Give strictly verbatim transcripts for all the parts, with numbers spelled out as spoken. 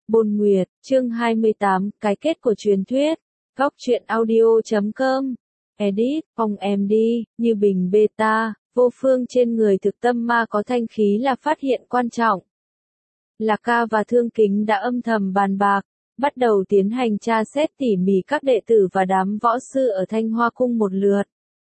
Bôn Nguyệt, chương hai mươi tám, cái kết của truyền thuyết. Góc truyện audio chấm com. Edit, Phong em đi, như bình beta, vô phương trên người thực tâm ma có thanh khí là phát hiện quan trọng. Lạc Ca và Thương Kính đã âm thầm bàn bạc, bắt đầu tiến hành tra xét tỉ mỉ các đệ tử và đám võ sư ở Thanh Hoa Cung một lượt.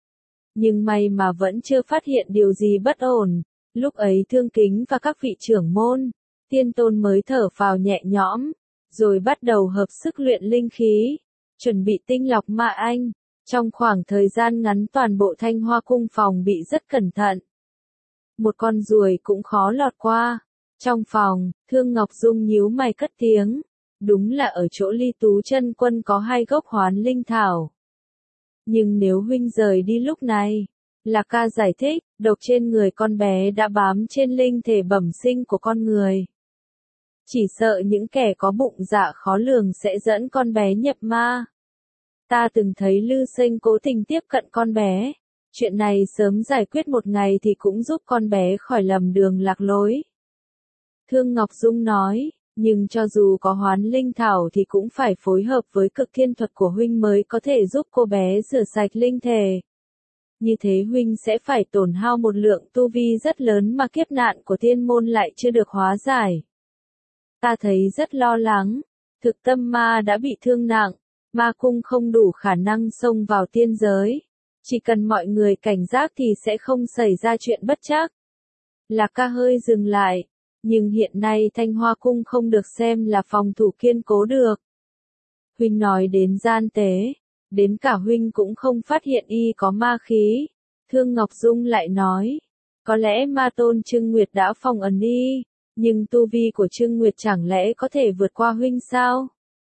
Nhưng may mà vẫn chưa phát hiện điều gì bất ổn, lúc ấy Thương Kính và các vị trưởng môn, tiên tôn mới thở phào nhẹ nhõm, rồi bắt đầu hợp sức luyện linh khí, chuẩn bị tinh lọc ma anh. Trong khoảng thời gian ngắn toàn bộ Thanh Hoa Cung phòng bị rất cẩn thận. Một con ruồi cũng khó lọt qua. Trong phòng, Thương Ngọc Dung nhíu mày cất tiếng. Đúng là ở chỗ Ly Tú Chân Quân có hai gốc hoán linh thảo. Nhưng nếu huynh rời đi lúc này, Lạc Ca giải thích, độc trên người con bé đã bám trên linh thể bẩm sinh của con người. Chỉ sợ những kẻ có bụng dạ khó lường sẽ dẫn con bé nhập ma. Ta từng thấy Lư Sinh cố tình tiếp cận con bé. Chuyện này sớm giải quyết một ngày thì cũng giúp con bé khỏi lầm đường lạc lối. Thương Ngọc Dung nói, nhưng cho dù có hoán linh thảo thì cũng phải phối hợp với cực thiên thuật của huynh mới có thể giúp cô bé rửa sạch linh thể. Như thế huynh sẽ phải tổn hao một lượng tu vi rất lớn mà kiếp nạn của thiên môn lại chưa được hóa giải. Ta thấy rất lo lắng, thực tâm ma đã bị thương nặng, ma cung không đủ khả năng xông vào tiên giới. Chỉ cần mọi người cảnh giác thì sẽ không xảy ra chuyện bất trắc. Lạc Ca hơi dừng lại, nhưng hiện nay Thanh Hoa Cung không được xem là phòng thủ kiên cố được. Huynh nói đến gian tế, đến cả huynh cũng không phát hiện y có ma khí. Thương Ngọc Dung lại nói, có lẽ ma tôn Trưng Nguyệt đã phòng ẩn y, nhưng tu vi của Trưng Nguyệt chẳng lẽ có thể vượt qua huynh sao?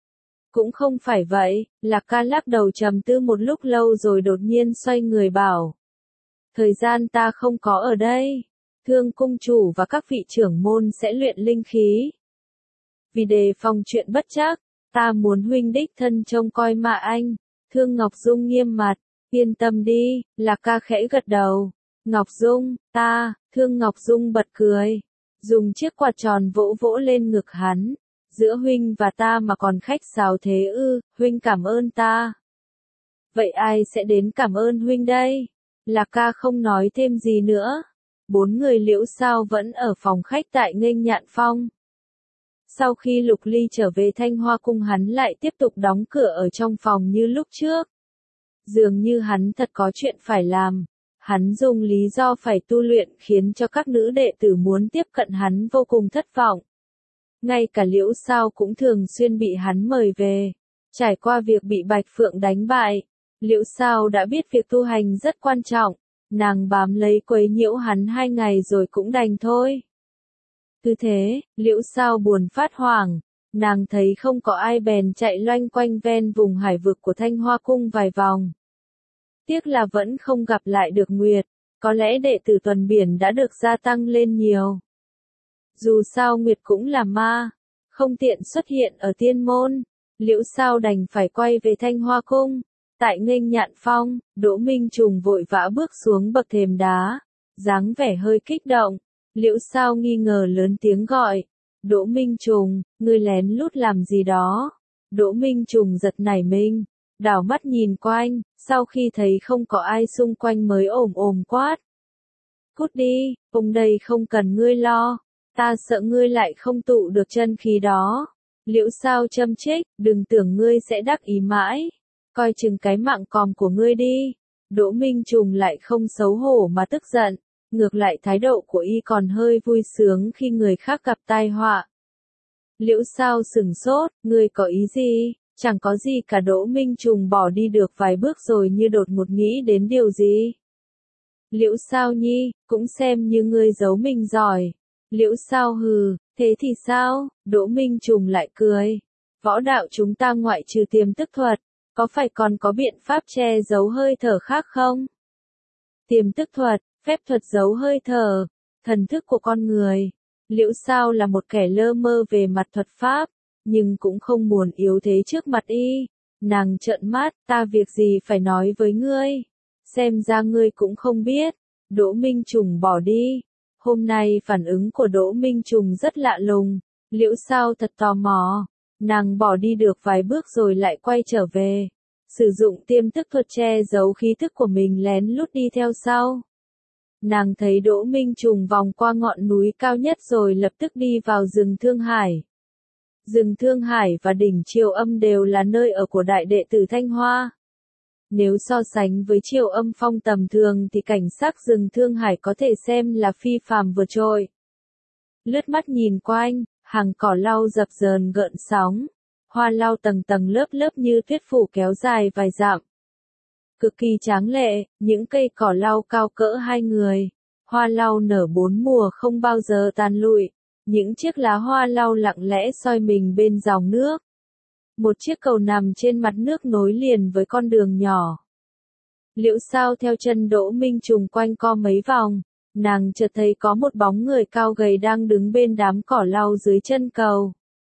Cũng không phải vậy, Lạc Ca lắc đầu trầm tư một lúc lâu rồi đột nhiên xoay người bảo. Thời gian ta không có ở đây, Thương cung chủ và các vị trưởng môn sẽ luyện linh khí. Vì đề phòng chuyện bất trắc, ta muốn huynh đích thân trông coi ma anh. Thương Ngọc Dung nghiêm mặt, yên tâm đi, Lạc Ca khẽ gật đầu. Ngọc Dung, ta, Thương Ngọc Dung bật cười, dùng chiếc quạt tròn vỗ vỗ lên ngực hắn. Giữa huynh và ta mà còn khách sáo thế ư, huynh cảm ơn ta. Vậy ai sẽ đến cảm ơn huynh đây? Lạc Ca không nói thêm gì nữa. Bốn người Liễu Sao vẫn ở phòng khách tại Nghênh Nhạn Phong. Sau khi Lục Ly trở về Thanh Hoa Cung hắn lại tiếp tục đóng cửa ở trong phòng như lúc trước. Dường như hắn thật có chuyện phải làm. Hắn dùng lý do phải tu luyện khiến cho các nữ đệ tử muốn tiếp cận hắn vô cùng thất vọng. Ngay cả Liễu Sao cũng thường xuyên bị hắn mời về. Trải qua việc bị Bạch Phượng đánh bại, Liễu Sao đã biết việc tu hành rất quan trọng. Nàng bám lấy quấy nhiễu hắn hai ngày rồi cũng đành thôi. Cứ thế, Liễu Sao buồn phát hoảng. Nàng thấy không có ai bèn chạy loanh quanh ven vùng hải vực của Thanh Hoa Cung vài vòng. Tiếc là vẫn không gặp lại được Nguyệt. Có lẽ đệ tử tuần biển đã được gia tăng lên nhiều. Dù sao Nguyệt cũng là ma, không tiện xuất hiện ở tiên môn, Liễu Sao đành phải quay về Thanh Hoa Cung. Tại Nghênh Nhạn Phong, Đỗ Minh Trùng vội vã bước xuống bậc thềm đá, dáng vẻ hơi kích động. Liễu Sao nghi ngờ lớn tiếng gọi, Đỗ Minh Trùng, ngươi lén lút làm gì đó? Đỗ Minh Trùng giật nảy mình, đảo mắt nhìn quanh, sau khi thấy không có ai xung quanh mới ồm ồm quát. Cút đi, vùng đây không cần ngươi lo. Ta sợ ngươi lại không tụ được chân khí đó. Liễu Sao châm chích, đừng tưởng ngươi sẽ đắc ý mãi. Coi chừng cái mạng còm của ngươi đi. Đỗ Minh Trùng lại không xấu hổ mà tức giận. Ngược lại thái độ của y còn hơi vui sướng khi người khác gặp tai họa. Liễu Sao sửng sốt, ngươi có ý gì? Chẳng có gì cả. Đỗ Minh Trùng bỏ đi được vài bước rồi như đột ngột nghĩ đến điều gì. Liễu Sao nhi, cũng xem như ngươi giấu mình giỏi. Liễu Sao hừ, thế thì sao? Đỗ Minh Trùng lại cười. Võ đạo chúng ta ngoại trừ tiềm tức thuật, có phải còn có biện pháp che giấu hơi thở khác không? Tiềm tức thuật, phép thuật giấu hơi thở, thần thức của con người. Liễu Sao là một kẻ lơ mơ về mặt thuật pháp, nhưng cũng không muốn yếu thế trước mặt y. Nàng trợn mắt, ta việc gì phải nói với ngươi? Xem ra ngươi cũng không biết. Đỗ Minh Trùng bỏ đi. Hôm nay phản ứng của Đỗ Minh Trùng rất lạ lùng, Liễu Sao thật tò mò, nàng bỏ đi được vài bước rồi lại quay trở về, sử dụng tiềm thức thuật che giấu khí thức của mình lén lút đi theo sau. Nàng thấy Đỗ Minh Trùng vòng qua ngọn núi cao nhất rồi lập tức đi vào rừng Thương Hải. Rừng Thương Hải và đỉnh Triều Âm đều là nơi ở của đại đệ tử Thanh Hoa. Nếu so sánh với Triều Âm Phong tầm thường thì cảnh sắc rừng Thương Hải có thể xem là phi phàm vượt trội. Lướt mắt nhìn quanh, hàng cỏ lau dập dờn gợn sóng, hoa lau tầng tầng lớp lớp như tuyết phủ kéo dài vài dặm. Cực kỳ tráng lệ, những cây cỏ lau cao cỡ hai người, hoa lau nở bốn mùa không bao giờ tàn lụi, những chiếc lá hoa lau lặng lẽ soi mình bên dòng nước. Một chiếc cầu nằm trên mặt nước nối liền với con đường nhỏ. Liễu Sao theo chân Đỗ Minh Trùng quanh co mấy vòng, nàng chợt thấy có một bóng người cao gầy đang đứng bên đám cỏ lau dưới chân cầu.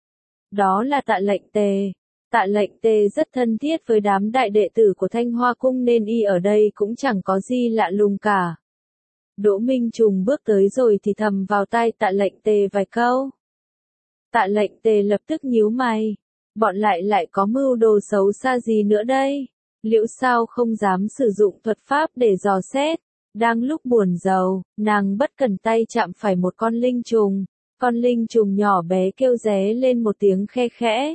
Đó là Tạ Lệnh Tề. Tạ Lệnh Tề rất thân thiết với đám đại đệ tử của Thanh Hoa Cung nên y ở đây cũng chẳng có gì lạ lùng cả. Đỗ Minh Trùng bước tới rồi thì thầm vào tai Tạ Lệnh Tề vài câu. Tạ Lệnh Tề lập tức nhíu mày. Bọn lại lại có mưu đồ xấu xa gì nữa đây? Liễu Sao không dám sử dụng thuật pháp để dò xét. Đang lúc buồn rầu, nàng bất cẩn tay chạm phải một con linh trùng. Con linh trùng nhỏ bé kêu ré lên một tiếng khe khẽ.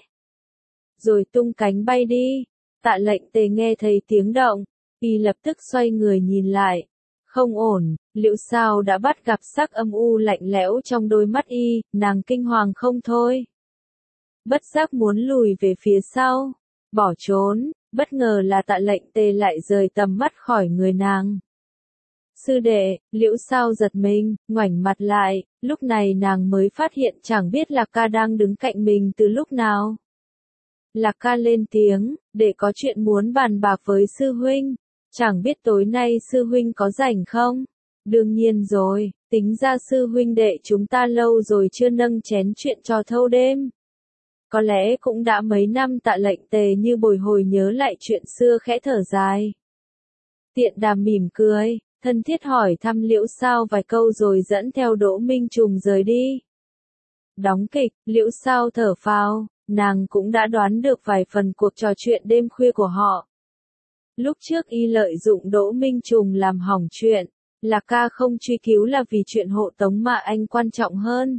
Rồi tung cánh bay đi. Tạ Lệnh Tề nghe thấy tiếng động, y lập tức xoay người nhìn lại. Không ổn, Liễu Sao đã bắt gặp sắc âm u lạnh lẽo trong đôi mắt y, nàng kinh hoàng không thôi. Bất giác muốn lùi về phía sau, bỏ trốn, bất ngờ là Tạ Lệnh Tề lại rời tầm mắt khỏi người nàng. Sư đệ, Liễu Sao giật mình, ngoảnh mặt lại, lúc này nàng mới phát hiện chẳng biết Lạc Ca đang đứng cạnh mình từ lúc nào. Lạc Ca lên tiếng, để có chuyện muốn bàn bạc với sư huynh, chẳng biết tối nay sư huynh có rảnh không? Đương nhiên rồi, tính ra sư huynh đệ chúng ta lâu rồi chưa nâng chén chuyện trò thâu đêm. Có lẽ cũng đã mấy năm. Tạ Lệnh Tề như bồi hồi nhớ lại chuyện xưa khẽ thở dài. Tiện Đàm mỉm cười, thân thiết hỏi thăm Liễu Sao vài câu rồi dẫn theo Đỗ Minh Trùng rời đi. Đóng kịch, Liễu Sao thở phào, nàng cũng đã đoán được vài phần cuộc trò chuyện đêm khuya của họ. Lúc trước y lợi dụng Đỗ Minh Trùng làm hỏng chuyện, Lạc Ca không truy cứu là vì chuyện hộ tống mà anh quan trọng hơn.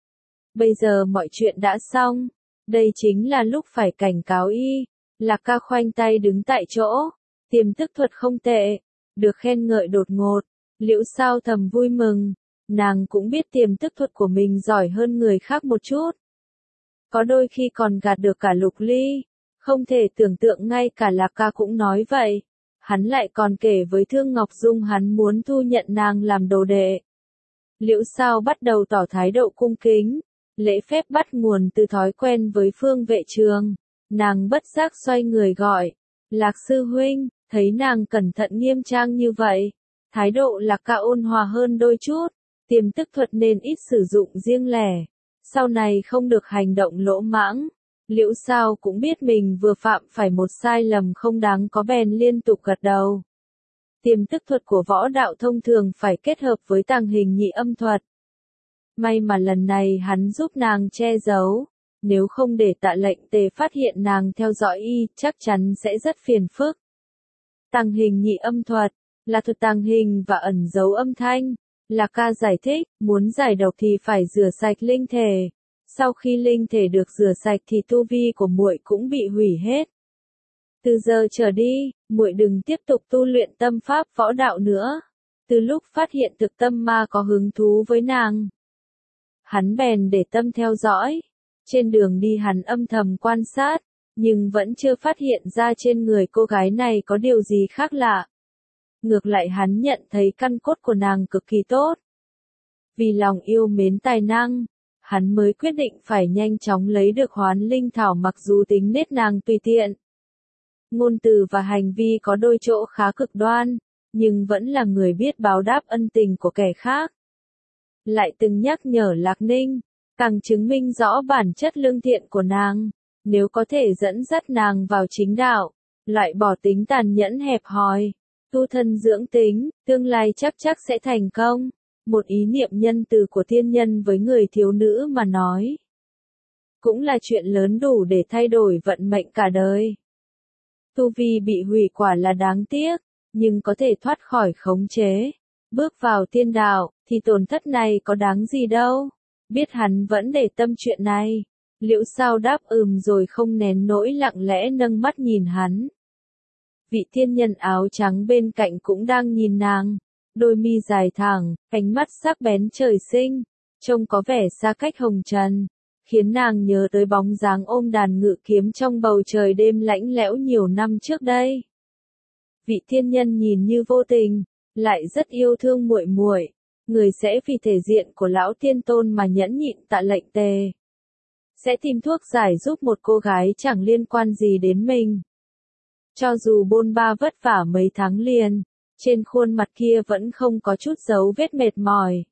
Bây giờ mọi chuyện đã xong, đây chính là lúc phải cảnh cáo y. Lạc Ca khoanh tay đứng tại chỗ, tiềm thức thuật không tệ, được khen ngợi đột ngột. Liễu Sao thầm vui mừng, nàng cũng biết tiềm thức thuật của mình giỏi hơn người khác một chút. Có đôi khi còn gạt được cả Lục Ly, không thể tưởng tượng ngay cả Lạc Ca cũng nói vậy. Hắn lại còn kể với Thương Ngọc Dung hắn muốn thu nhận nàng làm đồ đệ. Liễu Sao bắt đầu tỏ thái độ cung kính, lễ phép bắt nguồn từ thói quen với Phương Vệ Trường. Nàng bất giác xoay người gọi, Lạc sư huynh, thấy nàng cẩn thận nghiêm trang như vậy. Thái độ Lạc Ca ôn hòa hơn đôi chút, tiềm thức thuật nên ít sử dụng riêng lẻ. Sau này không được hành động lỗ mãng. Liễu Sao cũng biết mình vừa phạm phải một sai lầm không đáng có bèn liên tục gật đầu. Tiềm thức thuật của võ đạo thông thường phải kết hợp với tàng hình nhị âm thuật. May mà lần này hắn giúp nàng che giấu, nếu không để Tạ Lệnh Tề phát hiện nàng theo dõi y, chắc chắn sẽ rất phiền phức. Tàng hình nhị âm thuật là thuật tàng hình và ẩn giấu âm thanh. Lạc Ca giải thích, muốn giải độc thì phải rửa sạch linh thể. Sau khi linh thể được rửa sạch thì tu vi của muội cũng bị hủy hết. Từ giờ trở đi, muội đừng tiếp tục tu luyện tâm pháp võ đạo nữa. Từ lúc phát hiện thực tâm ma có hứng thú với nàng, hắn bèn để tâm theo dõi. Trên đường đi hắn âm thầm quan sát, nhưng vẫn chưa phát hiện ra trên người cô gái này có điều gì khác lạ. Ngược lại hắn nhận thấy căn cốt của nàng cực kỳ tốt. Vì lòng yêu mến tài năng, hắn mới quyết định phải nhanh chóng lấy được Hoán Linh Thảo mặc dù tính nết nàng tùy tiện. Ngôn từ và hành vi có đôi chỗ khá cực đoan, nhưng vẫn là người biết báo đáp ân tình của kẻ khác. Lại từng nhắc nhở Lạc Ninh, càng chứng minh rõ bản chất lương thiện của nàng. Nếu có thể dẫn dắt nàng vào chính đạo, loại bỏ tính tàn nhẫn hẹp hòi, tu thân dưỡng tính, tương lai chắc chắc sẽ thành công. Một ý niệm nhân từ của thiên nhân với người thiếu nữ mà nói. cũng là chuyện lớn đủ để thay đổi vận mệnh cả đời. Tu vi bị hủy quả là đáng tiếc, nhưng có thể thoát khỏi khống chế, bước vào tiên đạo, thì tổn thất này có đáng gì đâu. Biết hắn vẫn để tâm chuyện này, Liễu Sao đáp ừm rồi không nén nỗi lặng lẽ nâng mắt nhìn hắn. Vị thiên nhân áo trắng bên cạnh cũng đang nhìn nàng, đôi mi dài thẳng, ánh mắt sắc bén trời sinh, trông có vẻ xa cách hồng trần, khiến nàng nhớ tới bóng dáng ôm đàn ngự kiếm trong bầu trời đêm lạnh lẽo nhiều năm trước đây. Vị thiên nhân nhìn như vô tình, lại rất yêu thương muội muội, người sẽ vì thể diện của lão tiên tôn mà nhẫn nhịn tạ lệnh tề. Sẽ tìm thuốc giải giúp một cô gái chẳng liên quan gì đến mình. Cho dù bôn ba vất vả mấy tháng liền, trên khuôn mặt kia vẫn không có chút dấu vết mệt mỏi.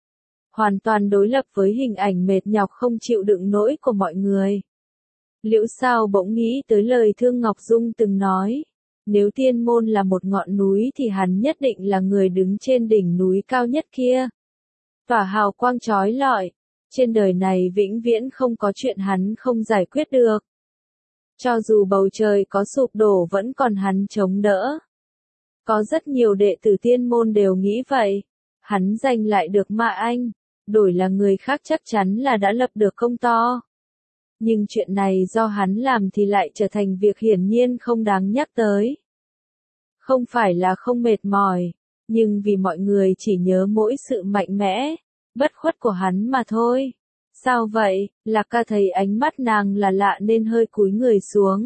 Hoàn toàn đối lập với hình ảnh mệt nhọc không chịu đựng nổi của mọi người. Liễu Sao bỗng nghĩ tới lời Thương Ngọc Dung từng nói, nếu tiên môn là một ngọn núi thì hắn nhất định là người đứng trên đỉnh núi cao nhất kia. Tỏa hào quang chói lọi, trên đời này vĩnh viễn không có chuyện hắn không giải quyết được. Cho dù bầu trời có sụp đổ vẫn còn hắn chống đỡ. Có rất nhiều đệ tử tiên môn đều nghĩ vậy. Hắn giành lại được Ma Anh, đổi là người khác chắc chắn là đã lập được công to. Nhưng chuyện này do hắn làm thì lại trở thành việc hiển nhiên không đáng nhắc tới. Không phải là không mệt mỏi, nhưng vì mọi người chỉ nhớ mỗi sự mạnh mẽ, bất khuất của hắn mà thôi. Sao vậy? Lạc Ca thấy ánh mắt nàng là lạ nên hơi cúi người xuống.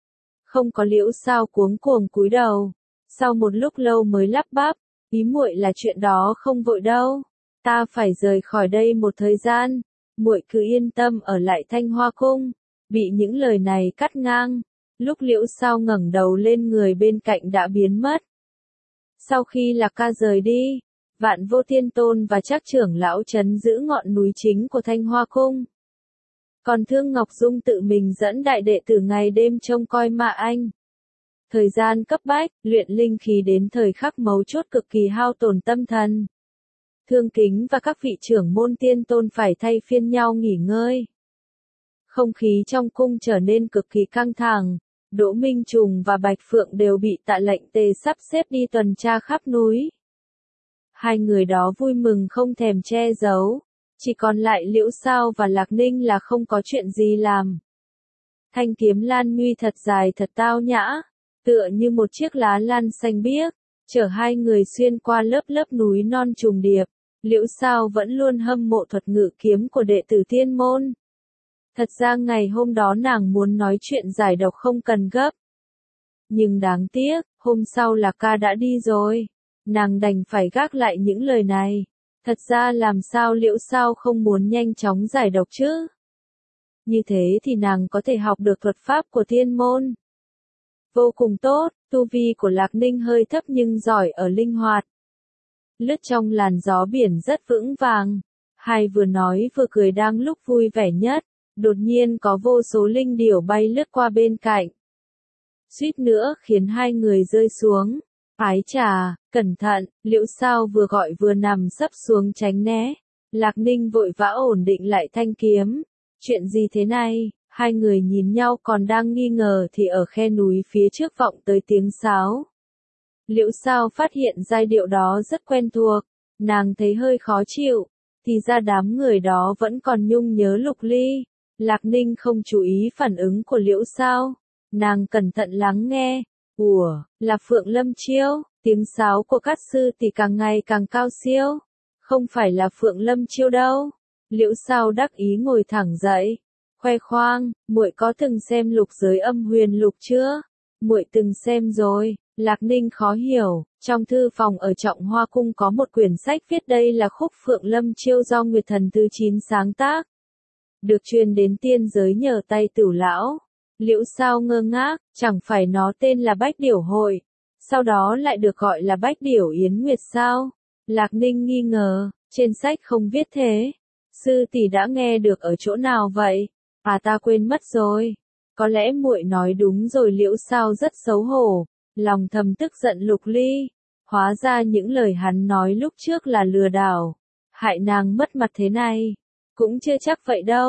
Không có Liễu Sao cuống cuồng cúi đầu, sau một lúc lâu mới lắp bắp, ý muội là chuyện đó không vội đâu, ta phải rời khỏi đây một thời gian, muội cứ yên tâm ở lại Thanh Hoa Cung. Bị những lời này cắt ngang, lúc Liễu Sao ngẩng đầu lên người bên cạnh đã biến mất. Sau khi Lạc Ca rời đi, Vạn Vô Thiên Tôn và Trác trưởng lão trấn giữ ngọn núi chính của Thanh Hoa Cung. Còn Thương Ngọc Dung tự mình dẫn đại đệ tử ngày đêm trông coi Ma Anh. Thời gian cấp bách, luyện linh khí đến thời khắc mấu chốt cực kỳ hao tổn tâm thần. Thương Kính và các vị trưởng môn tiên tôn phải thay phiên nhau nghỉ ngơi. Không khí trong cung trở nên cực kỳ căng thẳng, Đỗ Minh Trùng và Bạch Phượng đều bị Tạ Lệnh Tề sắp xếp đi tuần tra khắp núi. Hai người đó vui mừng không thèm che giấu, chỉ còn lại Liễu Sao và Lạc Ninh là không có chuyện gì làm. Thanh kiếm lan nguy thật dài thật tao nhã, tựa như một chiếc lá lan xanh biếc, chở hai người xuyên qua lớp lớp núi non trùng điệp. Liễu Sao vẫn luôn hâm mộ thuật ngự kiếm của đệ tử tiên môn. Thật ra ngày hôm đó nàng muốn nói chuyện giải độc không cần gấp. Nhưng đáng tiếc, hôm sau Lạc Ca đã đi rồi. Nàng đành phải gác lại những lời này. Thật ra làm sao Liễu Sao không muốn nhanh chóng giải độc chứ? Như thế thì nàng có thể học được thuật pháp của tiên môn. Vô cùng tốt, tu vi của Lạc Ninh hơi thấp nhưng giỏi ở linh hoạt. Lướt trong làn gió biển rất vững vàng. Hai vừa nói vừa cười đang lúc vui vẻ nhất, đột nhiên có vô số linh điểu bay lướt qua bên cạnh. Suýt nữa khiến hai người rơi xuống. Ái chà, cẩn thận, Liễu Sao vừa gọi vừa nằm sấp xuống tránh né. Lạc Ninh vội vã ổn định lại thanh kiếm. Chuyện gì thế này? Hai người nhìn nhau còn đang nghi ngờ thì ở khe núi phía trước vọng tới tiếng sáo. Liễu Sao phát hiện giai điệu đó rất quen thuộc, nàng thấy hơi khó chịu, thì ra đám người đó vẫn còn nhung nhớ Lục Ly. Lạc Ninh không chú ý phản ứng của Liễu Sao, nàng cẩn thận lắng nghe. Ủa, là Phượng Lâm Chiêu, tiếng sáo của các sư thì càng ngày càng cao siêu. Không phải là Phượng Lâm Chiêu đâu. Liễu Sao đắc ý ngồi thẳng dậy, khoe khoang, muội có từng xem Lục Giới Âm Huyền Lục chưa? Muội từng xem rồi. Lạc Ninh khó hiểu, trong thư phòng ở Trọng Hoa Cung có một quyển sách viết đây là khúc Phượng Lâm Chiêu do Nguyệt Thần Thứ Chín sáng tác. Được truyền đến tiên giới nhờ tay Tửu lão. Liễu Sao ngơ ngác, chẳng phải nó tên là Bách Điểu Hội, sau đó lại được gọi là Bách Điểu Yến Nguyệt sao? Lạc Ninh nghi ngờ, trên sách không viết thế. Sư tỷ đã nghe được ở chỗ nào vậy? À ta quên mất rồi. Có lẽ muội nói đúng rồi. Liễu Sao rất xấu hổ, lòng thầm tức giận Lục Ly. Hóa ra những lời hắn nói lúc trước là lừa đảo, hại nàng mất mặt thế này. Cũng chưa chắc vậy đâu.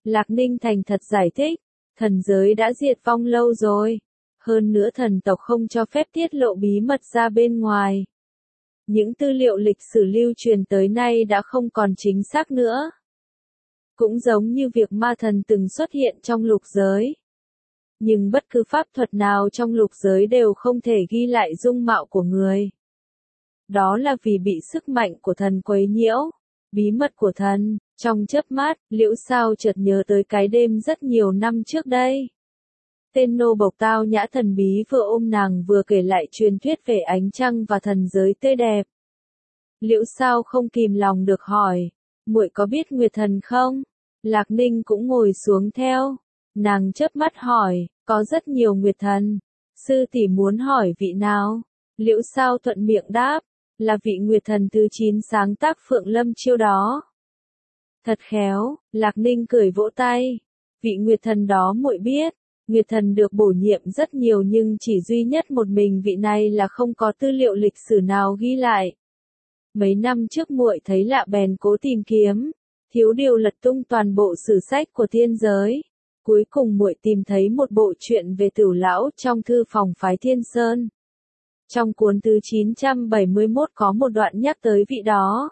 Lạc Ninh thành thật giải thích, thần giới đã diệt vong lâu rồi. Hơn nữa thần tộc không cho phép tiết lộ bí mật ra bên ngoài. Những tư liệu lịch sử lưu truyền tới nay đã không còn chính xác nữa. Cũng giống như việc ma thần từng xuất hiện trong lục giới. Nhưng bất cứ pháp thuật nào trong lục giới đều không thể ghi lại dung mạo của người. Đó là vì bị sức mạnh của thần quấy nhiễu. Bí mật của thần, trong chớp mắt, Liễu Sao chợt nhớ tới cái đêm rất nhiều năm trước đây. Tên nô bộc tao nhã thần bí vừa ôm nàng vừa kể lại truyền thuyết về ánh trăng và thần giới tươi đẹp. Liễu Sao không kìm lòng được hỏi, muội có biết Nguyệt Thần không? Lạc Ninh cũng ngồi xuống theo. Nàng chớp mắt hỏi, có rất nhiều Nguyệt Thần. Sư tỷ muốn hỏi vị nào? Liễu Sao thuận miệng đáp, là vị Nguyệt Thần thứ chín sáng tác Phượng Lâm chiêu đó. Thật khéo, Lạc Ninh cười vỗ tay. Vị Nguyệt Thần đó muội biết. Nguyệt Thần được bổ nhiệm rất nhiều nhưng chỉ duy nhất một mình vị này là không có tư liệu lịch sử nào ghi lại. Mấy năm trước muội thấy lạ bèn cố tìm kiếm, thiếu điều lật tung toàn bộ sử sách của thiên giới. Cuối cùng muội tìm thấy một bộ truyện về Tửu lão trong thư phòng phái Thiên Sơn. Trong cuốn thứ chín trăm bảy mươi mốt có một đoạn nhắc tới vị đó.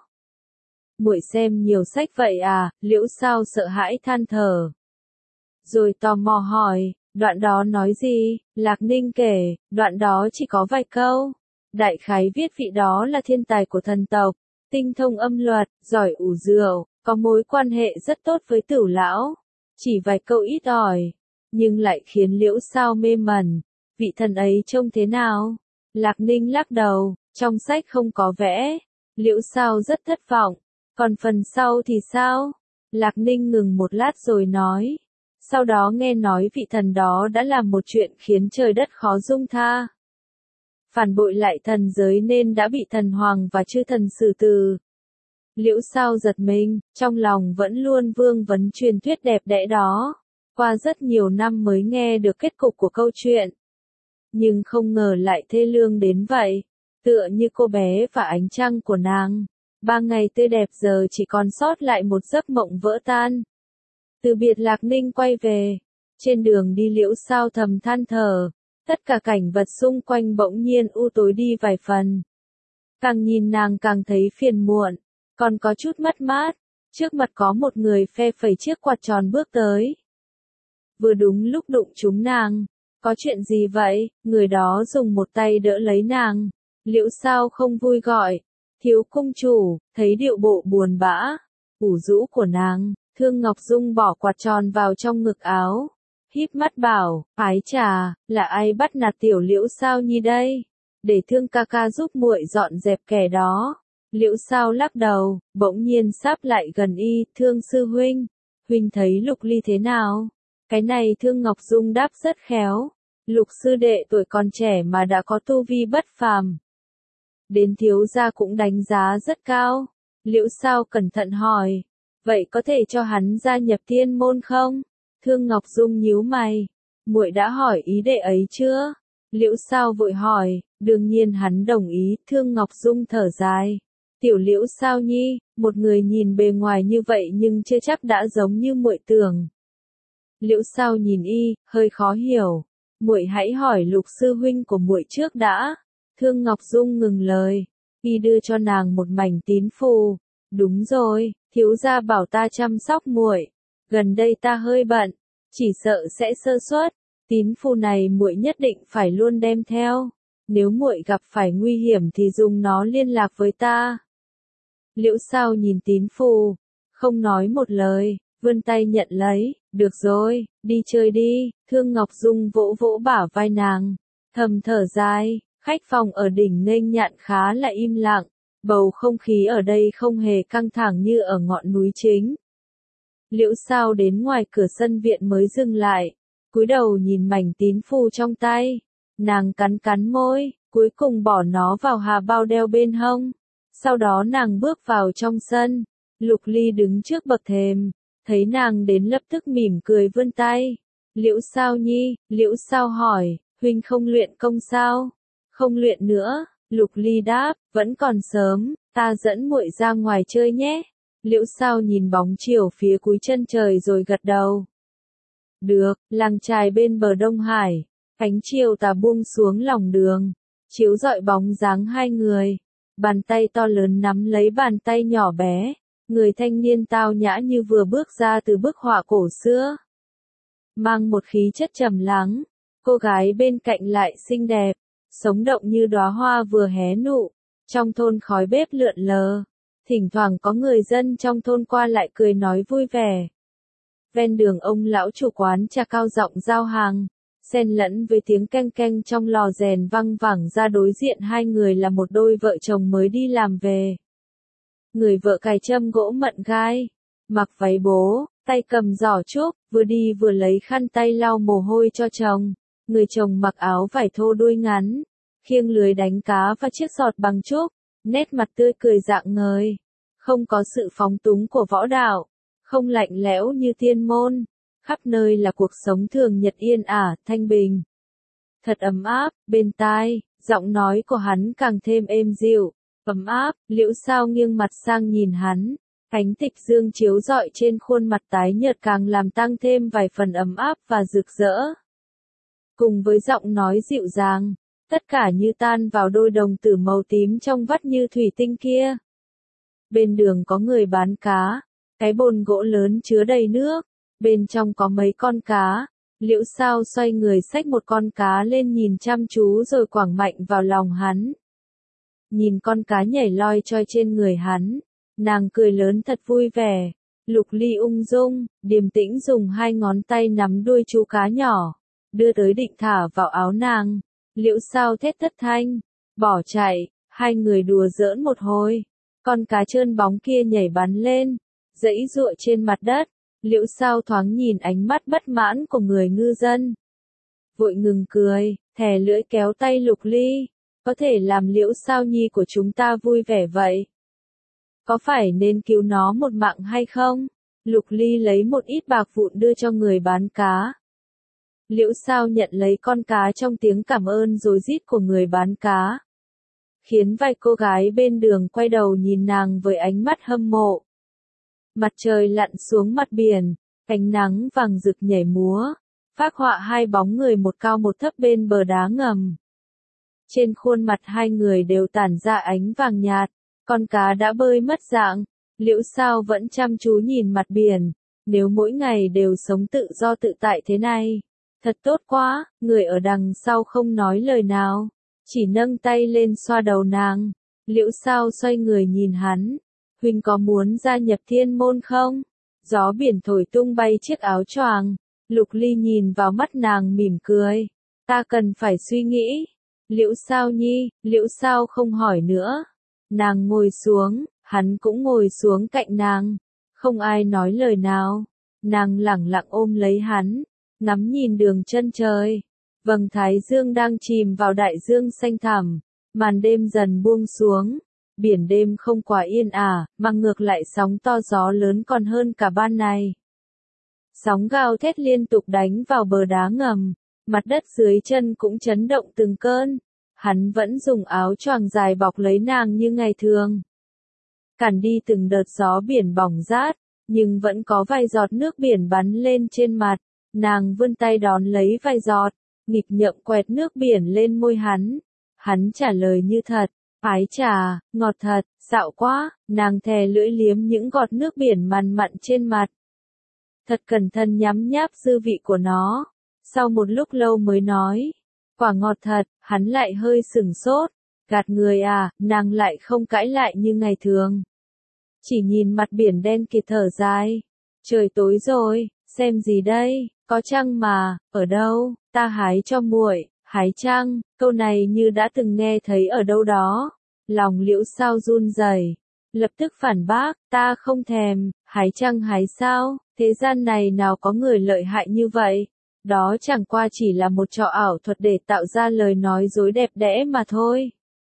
Muội xem nhiều sách vậy à? Liễu Sao sợ hãi than thở. Rồi tò mò hỏi, đoạn đó nói gì? Lạc Ninh kể, đoạn đó chỉ có vài câu. Đại khái viết vị đó là thiên tài của thần tộc, tinh thông âm luật, giỏi ủ rượu, có mối quan hệ rất tốt với Tửu lão. Chỉ vài câu ít ỏi, nhưng lại khiến Liễu Sao mê mẩn. Vị thần ấy trông thế nào? Lạc Ninh lắc đầu, trong sách không có vẽ. Liễu Sao rất thất vọng. Còn phần sau thì sao? Lạc Ninh ngừng một lát rồi nói. Sau đó nghe nói vị thần đó đã làm một chuyện khiến trời đất khó dung tha. Phản bội lại thần giới nên đã bị thần hoàng và chư thần xử tử. Liễu Sao giật mình, trong lòng vẫn luôn vương vấn truyền thuyết đẹp đẽ đó. Qua rất nhiều năm mới nghe được kết cục của câu chuyện. Nhưng không ngờ lại thê lương đến vậy. Tựa như cô bé và ánh trăng của nàng. Ba ngày tươi đẹp giờ chỉ còn sót lại một giấc mộng vỡ tan. Từ biệt Lạc Ninh quay về. Trên đường đi Liễu Sao thầm than thở. Tất cả cảnh vật xung quanh bỗng nhiên u tối đi vài phần. Càng nhìn nàng càng thấy phiền muộn. Còn có chút mất mát. Trước mặt có một người phe phẩy chiếc quạt tròn bước tới. Vừa đúng lúc đụng trúng nàng. Có chuyện gì vậy? Người đó dùng một tay đỡ lấy nàng. Liễu Sao không vui gọi. Thiếu cung chủ, thấy điệu bộ buồn bã, ủ rũ của nàng, Thương Ngọc Dung bỏ quạt tròn vào trong ngực áo. Híp mắt bảo, ái trà, là ai bắt nạt tiểu Liễu Sao nhi đây? Để Thương ca ca giúp muội dọn dẹp kẻ đó. Liễu Sao lắc đầu, bỗng nhiên sáp lại gần y, Thương sư huynh. Huynh thấy Lục Ly thế nào? Cái này Thương Ngọc Dung đáp rất khéo. Lục sư đệ tuổi còn trẻ mà đã có tu vi bất phàm. Đến thiếu gia cũng đánh giá rất cao. Liễu Sao cẩn thận hỏi. Vậy có thể cho hắn gia nhập thiên môn không? Thương Ngọc Dung nhíu mày. Muội đã hỏi ý đệ ấy chưa? Liễu Sao vội hỏi. Đương nhiên hắn đồng ý. Thương Ngọc Dung thở dài. Tiểu Liễu Sao nhi, một người nhìn bề ngoài như vậy nhưng chưa chắc đã giống như muội tưởng. Liễu Sao nhìn y, hơi khó hiểu. Muội hãy hỏi Lục sư huynh của muội trước đã. Thương Ngọc Dung ngừng lời, y đưa cho nàng một mảnh tín phù. Đúng rồi, thiếu gia bảo ta chăm sóc muội. Gần đây ta hơi bận, chỉ sợ sẽ sơ suất. Tín phù này muội nhất định phải luôn đem theo. Nếu muội gặp phải nguy hiểm thì dùng nó liên lạc với ta. Liễu Sao nhìn tín phù, không nói một lời, vươn tay nhận lấy. Được rồi, đi chơi đi. Thương Ngọc Dung vỗ vỗ bả vai nàng, thầm thở dài. Khách phòng ở đỉnh Nghênh Nhạn khá là im lặng, bầu không khí ở đây không hề căng thẳng như ở ngọn núi chính. Liễu Sao đến ngoài cửa sân viện mới dừng lại, cúi đầu nhìn mảnh tín phù trong tay, nàng cắn cắn môi, cuối cùng bỏ nó vào hà bao đeo bên hông. Sau đó nàng bước vào trong sân, Lục Ly đứng trước bậc thềm, thấy nàng đến lập tức mỉm cười vươn tay. Liễu Sao nhi, Liễu Sao hỏi, huynh không luyện công sao? Không luyện nữa, Lục Ly đáp, vẫn còn sớm, ta dẫn muội ra ngoài chơi nhé. Liễu Sao nhìn bóng chiều phía cuối chân trời rồi gật đầu. Được, làng chài bên bờ Đông Hải, ánh chiều tà buông xuống lòng đường, chiếu rọi bóng dáng hai người. Bàn tay to lớn nắm lấy bàn tay nhỏ bé, người thanh niên tao nhã như vừa bước ra từ bức họa cổ xưa. Mang một khí chất trầm lắng, cô gái bên cạnh lại xinh đẹp, sống động như đóa hoa vừa hé nụ. Trong thôn khói bếp lượn lờ, thỉnh thoảng có người dân trong thôn qua lại cười nói vui vẻ. Ven đường ông lão chủ quán trà cao giọng giao hàng, xen lẫn với tiếng keng keng trong lò rèn văng vẳng ra. Đối diện hai người là một đôi vợ chồng mới đi làm về. Người vợ cài châm gỗ mận gai, mặc váy bố, tay cầm giỏ trúc, vừa đi vừa lấy khăn tay lau mồ hôi cho chồng. Người chồng mặc áo vải thô đuôi ngắn, khiêng lưới đánh cá và chiếc sọt bằng trúc, nét mặt tươi cười rạng ngời, không có sự phóng túng của võ đạo, không lạnh lẽo như tiên môn, khắp nơi là cuộc sống thường nhật yên ả, thanh bình. Thật ấm áp, bên tai, giọng nói của hắn càng thêm êm dịu, ấm áp. Liễu Sao nghiêng mặt sang nhìn hắn, ánh tịch dương chiếu rọi trên khuôn mặt tái nhợt càng làm tăng thêm vài phần ấm áp và rực rỡ. Cùng với giọng nói dịu dàng, tất cả như tan vào đôi đồng tử màu tím trong vắt như thủy tinh kia. Bên đường có người bán cá, cái bồn gỗ lớn chứa đầy nước, bên trong có mấy con cá. Liễu Sao xoay người xách một con cá lên nhìn chăm chú rồi quẳng mạnh vào lòng hắn. Nhìn con cá nhảy loi choi trên người hắn, nàng cười lớn thật vui vẻ. Lục Ly ung dung, điềm tĩnh dùng hai ngón tay nắm đuôi chú cá nhỏ, đưa tới định thả vào áo nàng. Liễu Sao thét thất thanh, bỏ chạy, hai người đùa giỡn một hồi. Con cá trơn bóng kia nhảy bắn lên, giãy giụa trên mặt đất. Liễu Sao thoáng nhìn ánh mắt bất mãn của người ngư dân, vội ngừng cười, thè lưỡi kéo tay Lục Ly. Có thể làm Liễu Sao nhi của chúng ta vui vẻ vậy? Có phải nên cứu nó một mạng hay không? Lục Ly lấy một ít bạc vụn đưa cho người bán cá. Liễu Sao nhận lấy con cá trong tiếng cảm ơn rối rít của người bán cá, khiến vài cô gái bên đường quay đầu nhìn nàng với ánh mắt hâm mộ. Mặt trời lặn xuống mặt biển, ánh nắng vàng rực nhảy múa, phác họa hai bóng người một cao một thấp bên bờ đá ngầm. Trên khuôn mặt hai người đều tản ra ánh vàng nhạt, con cá đã bơi mất dạng. Liễu Sao vẫn chăm chú nhìn mặt biển, nếu mỗi ngày đều sống tự do tự tại thế này, thật tốt quá. Người ở đằng sau không nói lời nào, chỉ nâng tay lên xoa đầu nàng. Liễu Sao xoay người nhìn hắn, huynh có muốn gia nhập thiên môn không? Gió biển thổi tung bay chiếc áo choàng. Lục Ly nhìn vào mắt nàng mỉm cười, ta cần phải suy nghĩ. Liễu Sao nhi, Liễu Sao không hỏi nữa. Nàng ngồi xuống, hắn cũng ngồi xuống cạnh nàng. Không ai nói lời nào. Nàng lẳng lặng ôm lấy hắn, ngắm nhìn đường chân trời. Vầng thái dương đang chìm vào đại dương xanh thẳm, màn đêm dần buông xuống. Biển đêm không quá yên ả, mà ngược lại sóng to gió lớn còn hơn cả ban ngày. Sóng gào thét liên tục đánh vào bờ đá ngầm, mặt đất dưới chân cũng chấn động từng cơn. Hắn vẫn dùng áo choàng dài bọc lấy nàng như ngày thường, cản đi từng đợt gió biển bỏng rát, nhưng vẫn có vài giọt nước biển bắn lên trên mặt. Nàng vươn tay đón lấy vài giọt, nghịch ngợm quẹt nước biển lên môi hắn. Hắn trả lời như thật, ái trà, ngọt thật, xạo quá. Nàng thè lưỡi liếm những giọt nước biển mặn mặn trên mặt, thật cẩn thận nhấm nháp dư vị của nó. Sau một lúc lâu mới nói, quả ngọt thật. Hắn lại hơi sửng sốt, gạt người à. Nàng lại không cãi lại như ngày thường, chỉ nhìn mặt biển đen kịt thở dài. Trời tối rồi, xem gì đây, có trăng mà. Ở đâu? Ta hái cho muội. Hái trăng, câu này như đã từng nghe thấy ở đâu đó. Lòng Liễu Sao run rẩy, lập tức phản bác, ta không thèm. Hái trăng hái sao? Thế gian này nào có người lợi hại như vậy? Đó chẳng qua chỉ là một trò ảo thuật để tạo ra lời nói dối đẹp đẽ mà thôi.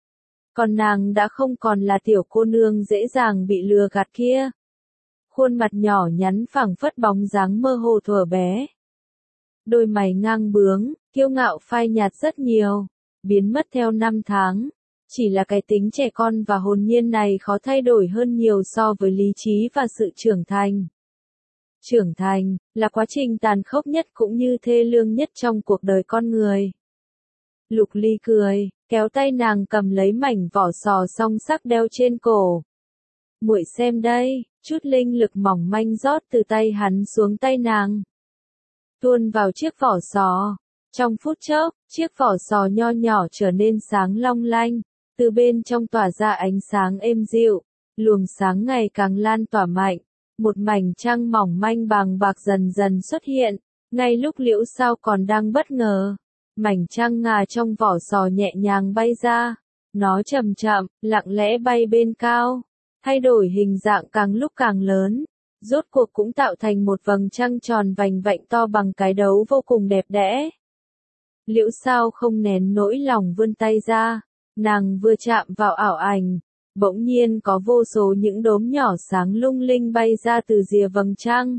Còn nàng đã không còn là tiểu cô nương dễ dàng bị lừa gạt kia. Khuôn mặt nhỏ nhắn phảng phất bóng dáng mơ hồ thuở bé. Đôi mày ngang bướng, kiêu ngạo phai nhạt rất nhiều, biến mất theo năm tháng. chỉ là cái tính trẻ con và hồn nhiên này khó thay đổi hơn nhiều so với lý trí và sự trưởng thành. Trưởng thành, là quá trình tàn khốc nhất cũng như thê lương nhất trong cuộc đời con người. Lục Ly cười, kéo tay nàng cầm lấy mảnh vỏ sò song sắc đeo trên cổ. Muội xem đây, chút linh lực mỏng manh rót từ tay hắn xuống tay nàng. Tuôn vào chiếc vỏ sò. Trong phút chốc, chiếc vỏ sò nho nhỏ trở nên sáng long lanh, từ bên trong tỏa ra ánh sáng êm dịu, luồng sáng ngày càng lan tỏa mạnh. Một mảnh trăng mỏng manh bàng bạc dần dần xuất hiện, ngay lúc Liễu Sao còn đang bất ngờ. Mảnh trăng ngà trong vỏ sò nhẹ nhàng bay ra, nó chậm chậm, lặng lẽ bay bên cao, thay đổi hình dạng càng lúc càng lớn, rốt cuộc cũng tạo thành một vầng trăng tròn vành vạnh to bằng cái đấu vô cùng đẹp đẽ. Liễu Sao không nén nỗi lòng vươn tay ra, nàng vừa chạm vào ảo ảnh, bỗng nhiên có vô số những đốm nhỏ sáng lung linh bay ra từ rìa vầng trăng,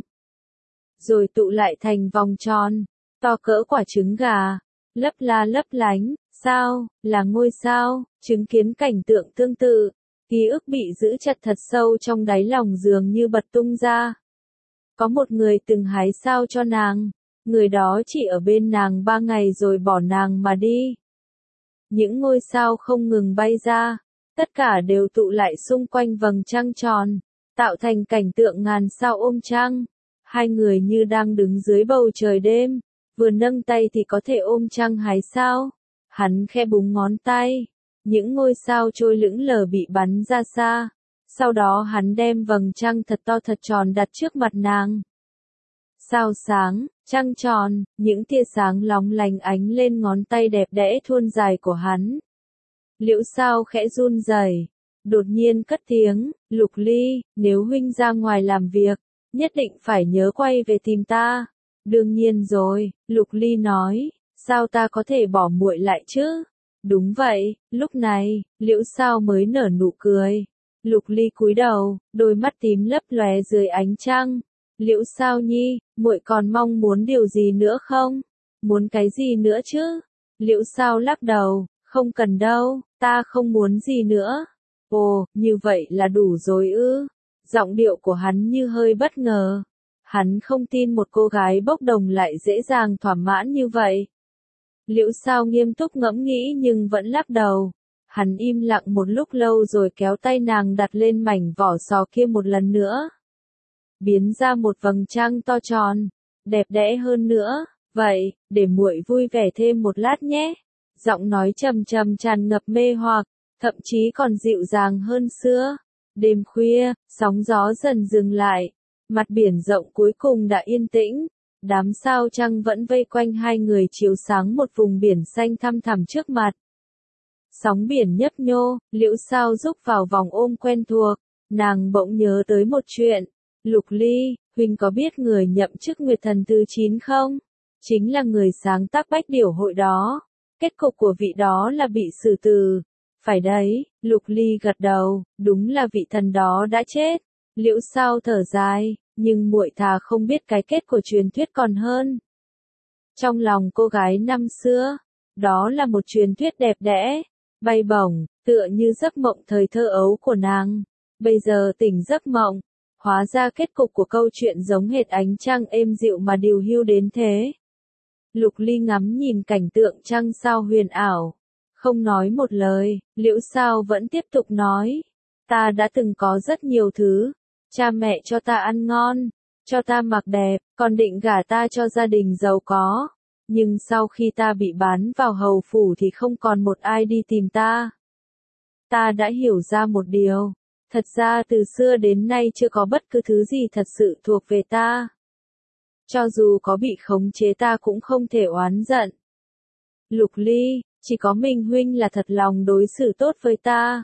rồi tụ lại thành vòng tròn, to cỡ quả trứng gà, lấp la lấp lánh. Sao, là ngôi sao, chứng kiến cảnh tượng tương tự, ký ức bị giữ chặt thật sâu trong đáy lòng dường như bật tung ra. Có một người từng hái sao cho nàng, người đó chỉ ở bên nàng ba ngày rồi bỏ nàng mà đi. Những ngôi sao không ngừng bay ra, tất cả đều tụ lại xung quanh vầng trăng tròn, tạo thành cảnh tượng ngàn sao ôm trăng. Hai người như đang đứng dưới bầu trời đêm, vừa nâng tay thì có thể ôm trăng hái sao. Hắn khẽ búng ngón tay, những ngôi sao trôi lững lờ bị bắn ra xa. Sau đó hắn đem vầng trăng thật to thật tròn đặt trước mặt nàng. Sao sáng, trăng tròn, những tia sáng lóng lánh ánh lên ngón tay đẹp đẽ thuôn dài của hắn. Liễu Sao khẽ run rẩy, đột nhiên cất tiếng, Lục Ly, nếu huynh ra ngoài làm việc, nhất định phải nhớ quay về tìm ta. Đương nhiên rồi, Lục Ly nói, sao ta có thể bỏ muội lại chứ? Đúng vậy, lúc này, Liễu Sao mới nở nụ cười. Lục Ly cúi đầu, đôi mắt tím lấp lóe dưới ánh trăng. Liễu Sao nhi, muội còn mong muốn điều gì nữa không? Muốn cái gì nữa chứ? Liễu Sao lắc đầu, không cần đâu, ta không muốn gì nữa. Ồ, như vậy là đủ rồi ư? Giọng điệu của hắn như hơi bất ngờ. Hắn không tin một cô gái bốc đồng lại dễ dàng thỏa mãn như vậy. Liễu Sao nghiêm túc ngẫm nghĩ nhưng vẫn lắc đầu. Hắn im lặng một lúc lâu rồi kéo tay nàng đặt lên mảnh vỏ sò kia một lần nữa. Biến ra một vầng trăng to tròn, đẹp đẽ hơn nữa. Vậy, để muội vui vẻ thêm một lát nhé. Giọng nói trầm trầm tràn ngập mê hoặc, thậm chí còn dịu dàng hơn xưa. Đêm khuya, sóng gió dần dừng lại, mặt biển rộng cuối cùng đã yên tĩnh. Đám sao trăng vẫn vây quanh hai người chiếu sáng một vùng biển xanh thăm thẳm trước mặt. Sóng biển nhấp nhô, Liễu Sao rúc vào vòng ôm quen thuộc, nàng bỗng nhớ tới một chuyện. Lục Ly, huynh có biết người nhậm chức Nguyệt Thần thứ chín không? Chính là người sáng tác Bách Điểu Hội đó. Kết cục của vị đó là bị xử tử. Phải đấy, Lục Ly gật đầu, đúng là vị thần đó đã chết. Liễu Sao thở dài, nhưng muội thà không biết cái kết của truyền thuyết còn hơn. Trong lòng cô gái năm xưa, đó là một truyền thuyết đẹp đẽ, bay bổng, tựa như giấc mộng thời thơ ấu của nàng. Bây giờ tỉnh giấc mộng, hóa ra kết cục của câu chuyện giống hệt ánh trăng êm dịu mà điều hưu đến thế. Lục Ly ngắm nhìn cảnh tượng trăng sao huyền ảo, không nói một lời. Liễu Sao vẫn tiếp tục nói, ta đã từng có rất nhiều thứ, cha mẹ cho ta ăn ngon, cho ta mặc đẹp, còn định gả ta cho gia đình giàu có. Nhưng sau khi ta bị bán vào hầu phủ thì không còn một ai đi tìm ta. Ta đã hiểu ra một điều, thật ra từ xưa đến nay chưa có bất cứ thứ gì thật sự thuộc về ta. Cho dù có bị khống chế ta cũng không thể oán giận. Lục Ly, chỉ có mình huynh là thật lòng đối xử tốt với ta.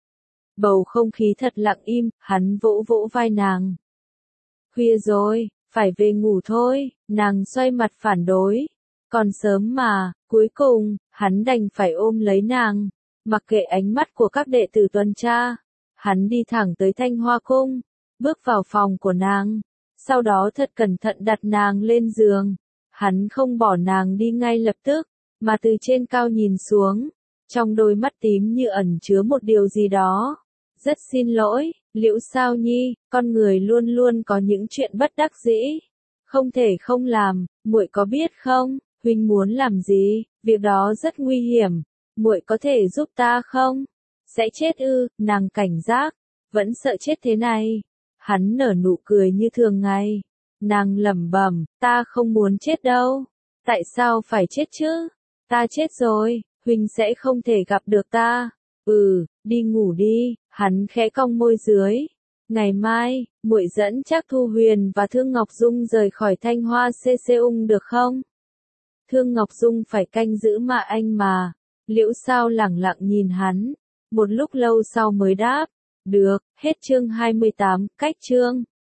Bầu không khí thật lặng im, hắn vỗ vỗ vai nàng. Khuya rồi, phải về ngủ thôi, nàng xoay mặt phản đối. Còn sớm mà, cuối cùng, hắn đành phải ôm lấy nàng, mặc kệ ánh mắt của các đệ tử tuần tra. Hắn đi thẳng tới Thanh Hoa Cung, bước vào phòng của nàng, sau đó thật cẩn thận đặt nàng lên giường. Hắn không bỏ nàng đi ngay lập tức, mà từ trên cao nhìn xuống, Trong đôi mắt tím như ẩn chứa một điều gì đó. Rất xin lỗi, Liễu Sao Nhi, con người luôn luôn có những chuyện bất đắc dĩ. Không thể không làm, muội có biết không, huynh muốn làm gì, việc đó rất nguy hiểm, muội có thể giúp ta không? Sẽ chết ư, nàng cảnh giác, vẫn sợ chết thế này. Hắn nở nụ cười như thường ngày. Nàng lẩm bẩm, ta không muốn chết đâu. Tại sao phải chết chứ? Ta chết rồi, huynh sẽ không thể gặp được ta. Ừ, đi ngủ đi, hắn khẽ cong môi dưới. Ngày mai, muội dẫn Trác Thu Huyền và Thương Ngọc Dung rời khỏi Thanh Hoa xê xê ung được không? Thương Ngọc Dung phải canh giữ Mạ Anh mà. Liễu Sao lẳng lặng nhìn hắn, một lúc lâu sau mới đáp. Được, hết chương hai mươi tám, cách chương.